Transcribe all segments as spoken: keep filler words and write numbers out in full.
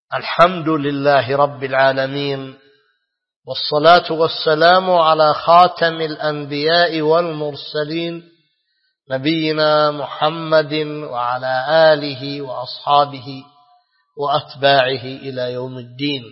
الحمد لله رب العالمين، والصلاة والسلام على خاتم الأنبياء والمرسلين نبينا محمد وعلى آله وأصحابه وأتباعه إلى يوم الدين.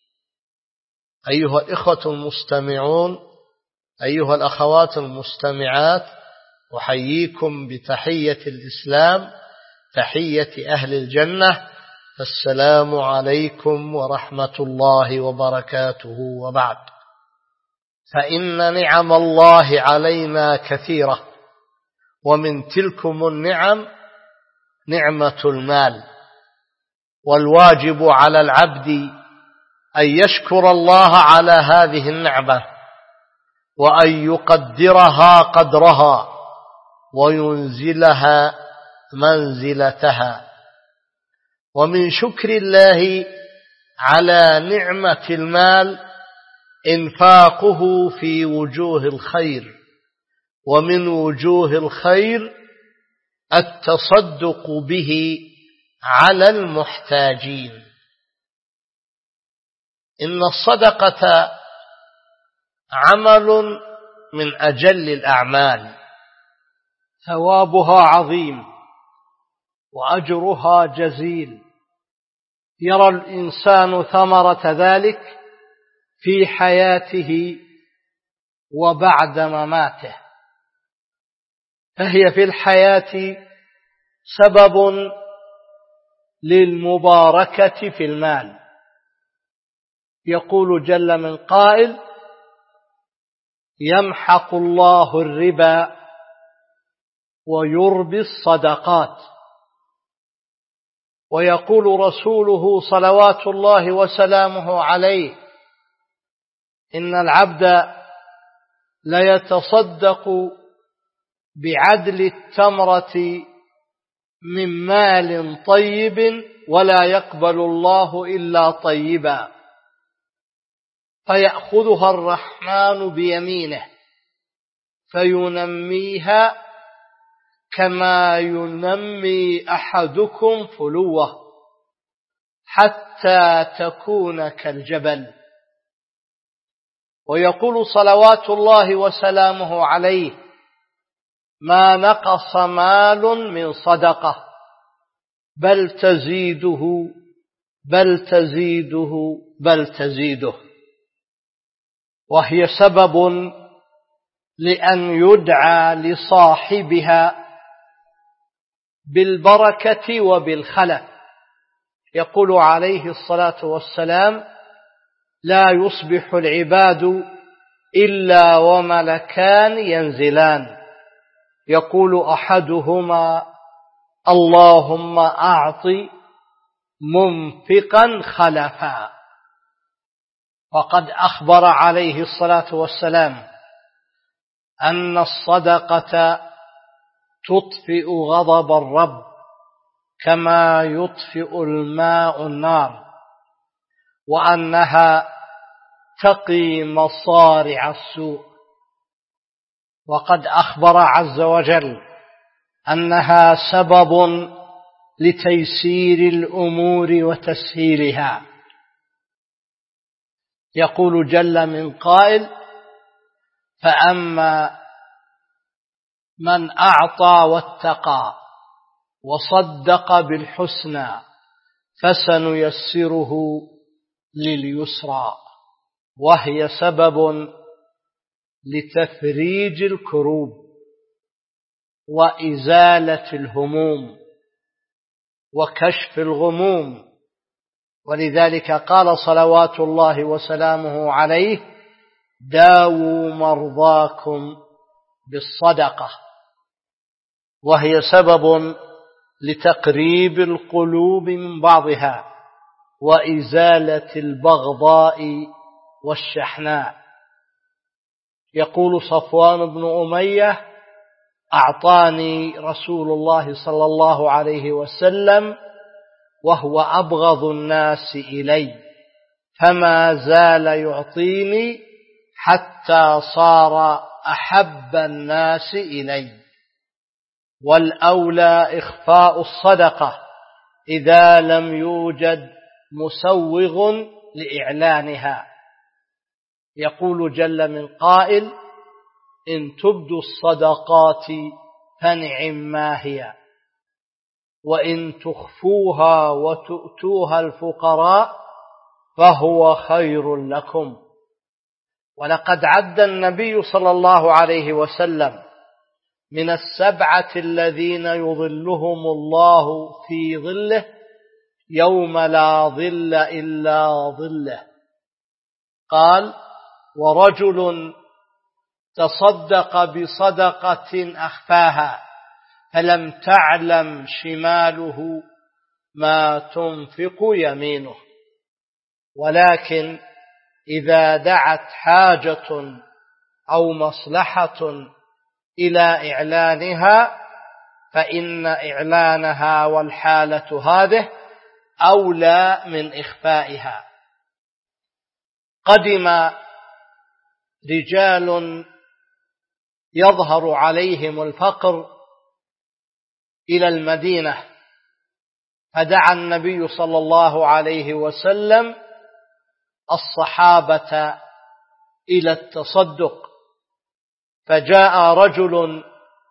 أيها الإخوة المستمعون، أيها الأخوات المستمعات، أحييكم بتحية الإسلام، تحية أهل الجنة. السلام عليكم ورحمة الله وبركاته. وبعد، فإن نعم الله علينا كثيرة، ومن تلكم النعم نعمة المال، والواجب على العبد أن يشكر الله على هذه النعمة، وأن يقدرها قدرها، وينزلها منزلتها. ومن شكر الله على نعمة المال إنفاقه في وجوه الخير، ومن وجوه الخير التصدق به على المحتاجين. إن الصدقة عمل من أجل الأعمال، ثوابها عظيم وأجرها جزيل، يرى الإنسان ثمرة ذلك في حياته وبعد مماته. فهي في الحياة سبب للمباركة في المال. يقول جل من قائل: يمحق الله الربا ويربي الصدقات. ويقول رسوله صلوات الله وسلامه عليه: إن العبد ليتصدق بعدل التمرة من مال طيب، ولا يقبل الله إلا طيبا، فيأخذها الرحمن بيمينه فينميها كما ينمي أحدكم فلوه حتى تكون كالجبل. ويقول صلوات الله وسلامه عليه: ما نقص مال من صدقة بل تزيده بل تزيده بل تزيده. وهي سبب لأن يدعى لصاحبها بالبركة وبالخلف. يقول عليه الصلاة والسلام: لا يصبح العباد إلا وملكان ينزلان، يقول أحدهما: اللهم أعط منفقا خلفا. وقد أخبر عليه الصلاة والسلام أن الصدقة تطفئ غضب الرب كما يطفئ الماء النار، وأنها تقي مصارع السوء. وقد أخبر عز وجل أنها سبب لتيسير الأمور وتسهيلها. يقول جل من قائل: فأما من أعطى واتقى وصدق بالحسنى فسنيسره لليسرى. وهي سبب لتفريج الكروب وإزالة الهموم وكشف الغموم. ولذلك قال صلوات الله وسلامه عليه: داووا مرضاكم بالصدقة. وهي سبب لتقريب القلوب من بعضها وإزالة البغضاء والشحناء. يقول صفوان بن أمية: أعطاني رسول الله صلى الله عليه وسلم وهو أبغض الناس إلي، فما زال يعطيني حتى صار أحب الناس إلي. والأولى إخفاء الصدقة إذا لم يوجد مسوغ لإعلانها. يقول جل من قائل: إن تبدوا الصدقات فنعم ما هي، وإن تخفوها وتؤتوها الفقراء فهو خير لكم. ولقد عد النبي صلى الله عليه وسلم من السبعة الذين يظلهم الله في ظله يوم لا ظل إلا ظله، قال: ورجل تصدق بصدقة أخفاها فلم تعلم شماله ما تنفق يمينه، ولكن إذا دعت حاجة أو مصلحة إلى إعلانها فإن إعلانها والحالة هذه أولى من إخفائها. قدم رجال يظهر عليهم الفقر إلى المدينة، فدعا النبي صلى الله عليه وسلم الصحابة إلى التصدق، فجاء رجل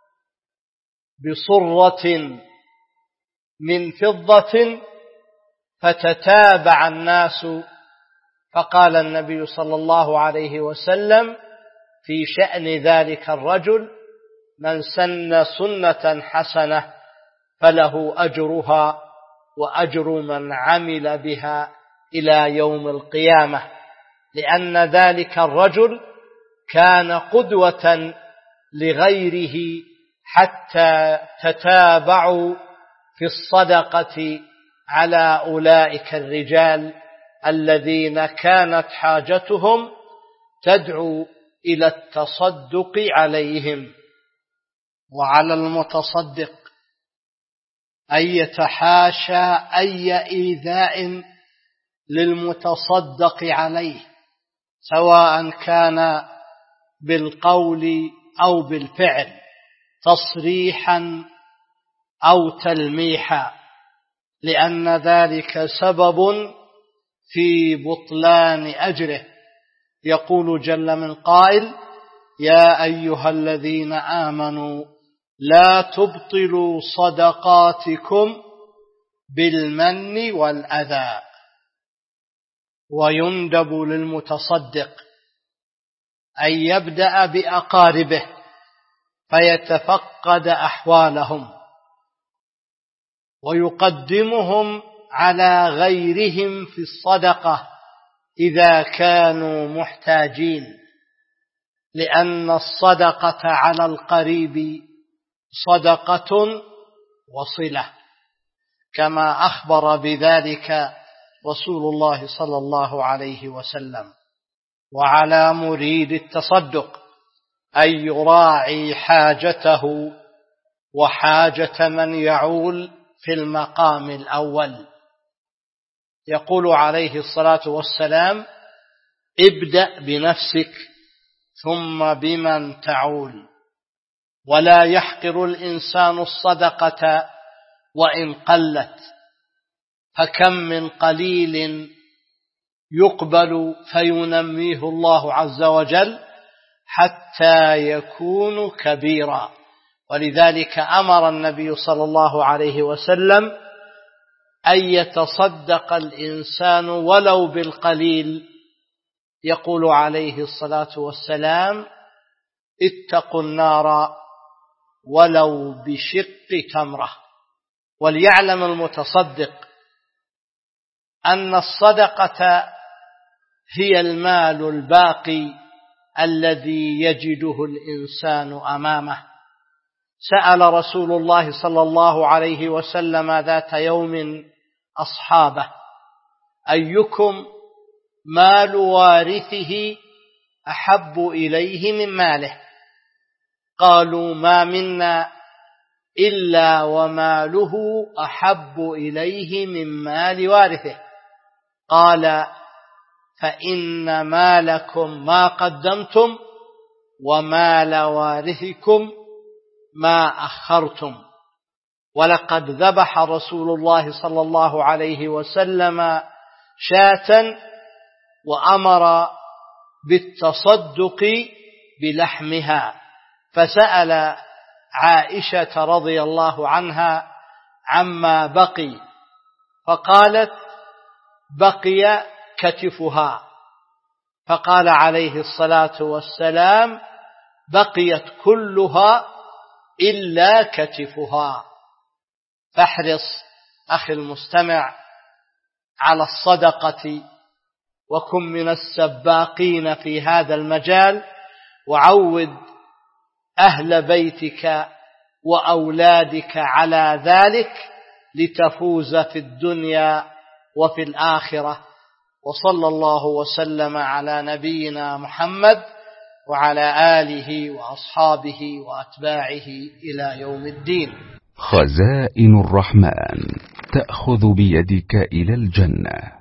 بصرة من فضة فتتابع الناس، فقال النبي صلى الله عليه وسلم في شأن ذلك الرجل: من سن سنة حسنة فله أجرها وأجر من عمل بها إلى يوم القيامة، لأن ذلك الرجل كان قدوة لغيره حتى تتابعوا في الصدقة على أولئك الرجال الذين كانت حاجتهم تدعو إلى التصدق عليهم. وعلى المتصدق أن يتحاشى أي إيذاء للمتصدق عليه، سواء كان بالقول أو بالفعل، تصريحا أو تلميحا، لأن ذلك سبب في بطلان أجره. يقول جل من قائل: يا أيها الذين آمنوا لا تبطلوا صدقاتكم بالمن والأذى. ويندب للمتصدق أن يبدأ بأقاربه فيتفقد أحوالهم ويقدمهم على غيرهم في الصدقة إذا كانوا محتاجين، لأن الصدقة على القريب صدقة وصلة، كما أخبر بذلك رسول الله صلى الله عليه وسلم. وعلى مريد التصدق أن يراعي حاجته وحاجة من يعول في المقام الأول. يقول عليه الصلاة والسلام: ابدأ بنفسك ثم بمن تعول. ولا يحقر الإنسان الصدقة وإن قلت، فكم من قليل يقبل فينميه الله عز وجل حتى يكون كبيرا. ولذلك أمر النبي صلى الله عليه وسلم أن يتصدق الإنسان ولو بالقليل. يقول عليه الصلاة والسلام: اتقوا النار ولو بشق تمرة. وليعلم المتصدق أن الصدقة هي المال الباقي الذي يجده الإنسان أمامه. سأل رسول الله صلى الله عليه وسلم ذات يوم أصحابه: أيكم مال وارثه أحب إليه من ماله؟ قالوا: ما منا إلا وماله أحب إليه من مال وارثه. قال: فإن مالكم ما قدمتم ومال وارثكم ما أخرتم. ولقد ذبح رسول الله صلى الله عليه وسلم شاة وأمر بالتصدق بلحمها، فسأل عائشة رضي الله عنها عما بقي، فقالت: بقي كتفها، فقال عليه الصلاة والسلام: بقيت كلها إلا كتفها. فاحرص أخي المستمع على الصدقة، وكن من السباقين في هذا المجال، وعود أهل بيتك وأولادك على ذلك لتفوز في الدنيا وفي الآخرة. وصلى الله وسلم على نبينا محمد وعلى آله وأصحابه وأتباعه إلى يوم الدين. خزائن الرحمن تأخذ بيدك إلى الجنة.